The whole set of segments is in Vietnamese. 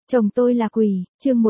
Chồng tôi là quỷ, chương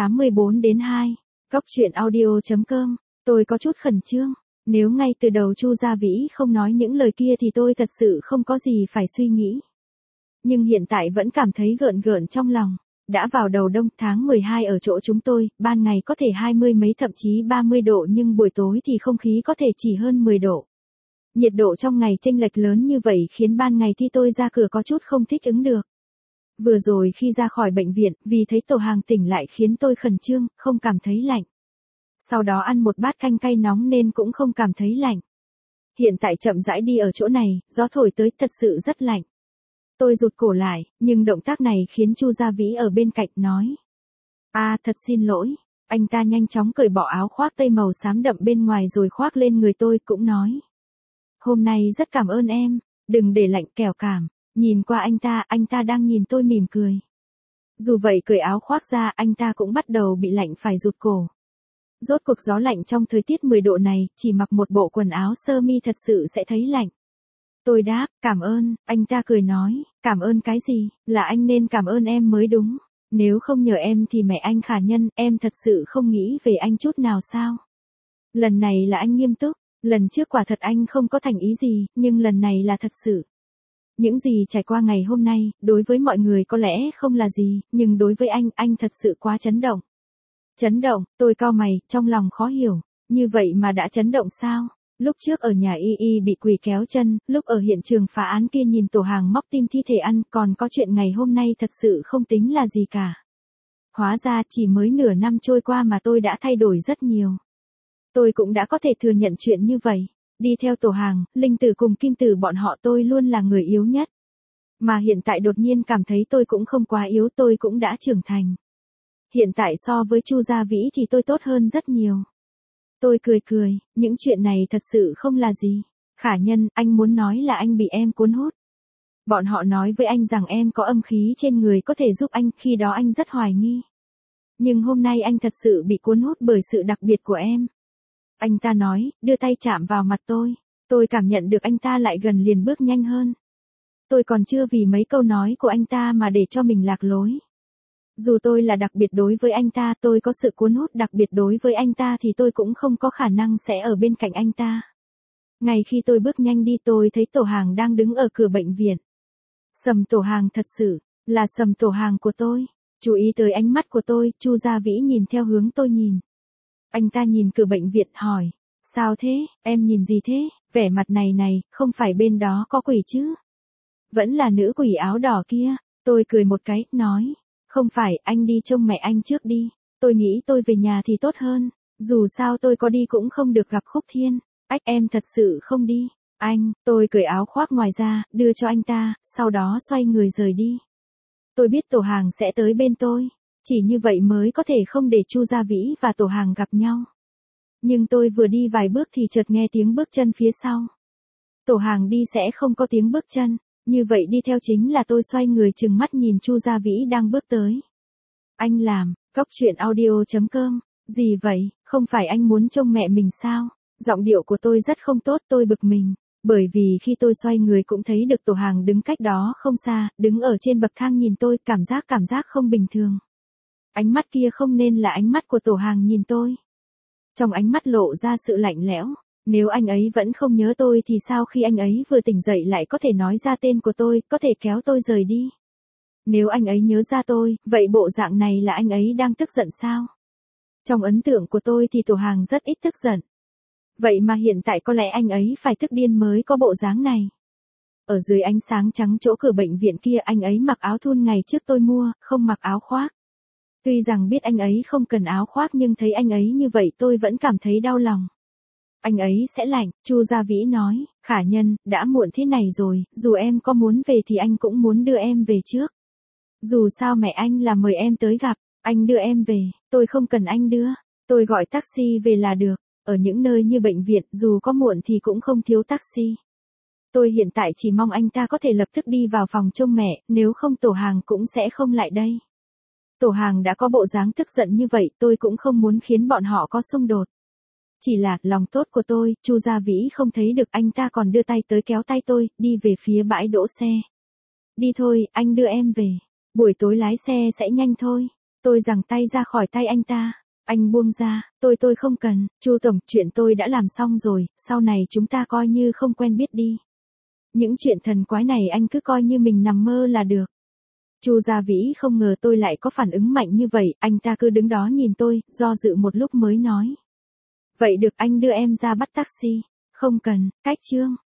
184 đến 2. Góc truyện audio.com. Tôi có chút khẩn trương. Nếu ngay từ đầu Chu Gia Vĩ không nói những lời kia thì tôi thật sự không có gì phải suy nghĩ. Nhưng hiện tại vẫn cảm thấy gợn gợn trong lòng. Đã vào đầu đông tháng 12 ở chỗ chúng tôi, ban ngày có thể 20 mấy thậm chí 30 độ nhưng buổi tối thì không khí có thể chỉ hơn 10 độ. Nhiệt độ trong ngày chênh lệch lớn như vậy khiến ban ngày thì tôi ra cửa có chút không thích ứng được. Vừa rồi khi ra khỏi bệnh viện, vì thấy Tổ Hàng tỉnh lại khiến tôi khẩn trương, không cảm thấy lạnh. Sau đó ăn một bát canh cay nóng nên cũng không cảm thấy lạnh. Hiện tại chậm rãi đi ở chỗ này, gió thổi tới thật sự rất lạnh. Tôi rụt cổ lại, nhưng động tác này khiến Chu Gia Vĩ ở bên cạnh nói. Thật xin lỗi. Anh ta nhanh chóng cởi bỏ áo khoác tây màu xám đậm bên ngoài rồi khoác lên người tôi cũng nói. Hôm nay rất cảm ơn em, đừng để lạnh kẻo cảm. Nhìn qua anh ta đang nhìn tôi mỉm cười. Dù vậy cởi áo khoác ra anh ta cũng bắt đầu bị lạnh phải rụt cổ. Rốt cuộc gió lạnh trong thời tiết 10 độ này, chỉ mặc một bộ quần áo sơ mi thật sự sẽ thấy lạnh. Tôi đáp, cảm ơn, anh ta cười nói, cảm ơn cái gì, là anh nên cảm ơn em mới đúng. Nếu không nhờ em thì mẹ anh khả nhân, em thật sự không nghĩ về anh chút nào sao. Lần này là anh nghiêm túc, lần trước quả thật anh không có thành ý gì, nhưng lần này là thật sự. Những gì trải qua ngày hôm nay, đối với mọi người có lẽ không là gì, nhưng đối với anh thật sự quá chấn động. Chấn động, tôi cau mày, trong lòng khó hiểu, như vậy mà đã chấn động sao? Lúc trước ở nhà y bị quỷ kéo chân, lúc ở hiện trường phá án kia nhìn Tổ Hàng móc tim thi thể ăn, còn có chuyện ngày hôm nay thật sự không tính là gì cả. Hóa ra chỉ mới nửa năm trôi qua mà tôi đã thay đổi rất nhiều. Tôi cũng đã có thể thừa nhận chuyện như vậy. Đi theo Tổ Hàng, Linh Tử cùng Kim Tử bọn họ tôi luôn là người yếu nhất. Mà hiện tại đột nhiên cảm thấy tôi cũng không quá yếu, tôi cũng đã trưởng thành. Hiện tại so với Chu Gia Vĩ thì tôi tốt hơn rất nhiều. Tôi cười, những chuyện này thật sự không là gì. Khả nhân, anh muốn nói là anh bị em cuốn hút. Bọn họ nói với anh rằng em có âm khí trên người có thể giúp anh, khi đó anh rất hoài nghi. Nhưng hôm nay anh thật sự bị cuốn hút bởi sự đặc biệt của em. Anh ta nói, đưa tay chạm vào mặt tôi. Tôi cảm nhận được anh ta lại gần liền bước nhanh hơn. Tôi còn chưa vì mấy câu nói của anh ta mà để cho mình lạc lối. Dù tôi là đặc biệt đối với anh ta, tôi có sự cuốn hút đặc biệt đối với anh ta thì tôi cũng không có khả năng sẽ ở bên cạnh anh ta. Ngay khi tôi bước nhanh đi tôi thấy Tổ Hàng đang đứng ở cửa bệnh viện. Sầm Tổ Hàng thật sự, là Sầm Tổ Hàng của tôi. Chú ý tới ánh mắt của tôi, Chu Gia Vĩ nhìn theo hướng tôi nhìn. Anh ta nhìn cửa bệnh viện hỏi, sao thế, em nhìn gì thế, vẻ mặt này, không phải bên đó có quỷ chứ? Vẫn là nữ quỷ áo đỏ kia, tôi cười một cái, nói, không phải, anh đi trông mẹ anh trước đi, tôi nghĩ tôi về nhà thì tốt hơn, dù sao tôi có đi cũng không được gặp Khúc Thiên, em thật sự không đi, tôi cởi áo khoác ngoài ra, đưa cho anh ta, sau đó xoay người rời đi. Tôi biết Tổ Hàng sẽ tới bên tôi. Chỉ như vậy mới có thể không để Chu Gia Vĩ và Tổ Hàng gặp nhau. Nhưng tôi vừa đi vài bước thì chợt nghe tiếng bước chân phía sau. Tổ Hàng đi sẽ không có tiếng bước chân, như vậy đi theo chính là tôi xoay người trừng mắt nhìn Chu Gia Vĩ đang bước tới. Anh làm, góc truyện audio.com, gì vậy, không phải anh muốn trông mẹ mình sao? Giọng điệu của tôi rất không tốt, tôi bực mình. Bởi vì khi tôi xoay người cũng thấy được Tổ Hàng đứng cách đó không xa, đứng ở trên bậc thang nhìn tôi, cảm giác không bình thường. Ánh mắt kia không nên là ánh mắt của Tổ Hàng nhìn tôi. Trong ánh mắt lộ ra sự lạnh lẽo. Nếu anh ấy vẫn không nhớ tôi thì sao khi anh ấy vừa tỉnh dậy lại có thể nói ra tên của tôi, có thể kéo tôi rời đi. Nếu anh ấy nhớ ra tôi, vậy bộ dạng này là anh ấy đang tức giận sao? Trong ấn tượng của tôi thì Tổ Hàng rất ít tức giận. Vậy mà hiện tại có lẽ anh ấy phải tức điên mới có bộ dáng này. Ở dưới ánh sáng trắng chỗ cửa bệnh viện kia anh ấy mặc áo thun ngày trước tôi mua, không mặc áo khoác. Tuy rằng biết anh ấy không cần áo khoác nhưng thấy anh ấy như vậy tôi vẫn cảm thấy đau lòng. Anh ấy sẽ lạnh, Chu Gia Vĩ nói, khả nhân, đã muộn thế này rồi, dù em có muốn về thì anh cũng muốn đưa em về trước. Dù sao mẹ anh là mời em tới gặp, anh đưa em về, tôi không cần anh đưa, tôi gọi taxi về là được, ở những nơi như bệnh viện dù có muộn thì cũng không thiếu taxi. Tôi hiện tại chỉ mong anh ta có thể lập tức đi vào phòng trông mẹ, nếu không Tổ Hàng cũng sẽ không lại đây. Tổ Hàng đã có bộ dáng tức giận như vậy, tôi cũng không muốn khiến bọn họ có xung đột. Chỉ là, lòng tốt của tôi, Chu Gia Vĩ không thấy được anh ta còn đưa tay tới kéo tay tôi, đi về phía bãi đỗ xe. Đi thôi, anh đưa em về. Buổi tối lái xe sẽ nhanh thôi. Tôi giằng tay ra khỏi tay anh ta. Anh buông ra, tôi không cần, Chu tổng, chuyện tôi đã làm xong rồi, sau này chúng ta coi như không quen biết đi. Những chuyện thần quái này anh cứ coi như mình nằm mơ là được. Chu Gia Vĩ không ngờ tôi lại có phản ứng mạnh như vậy, anh ta cứ đứng đó nhìn tôi, do dự một lúc mới nói. Vậy được, anh đưa em ra bắt taxi. Không cần, cách Trương.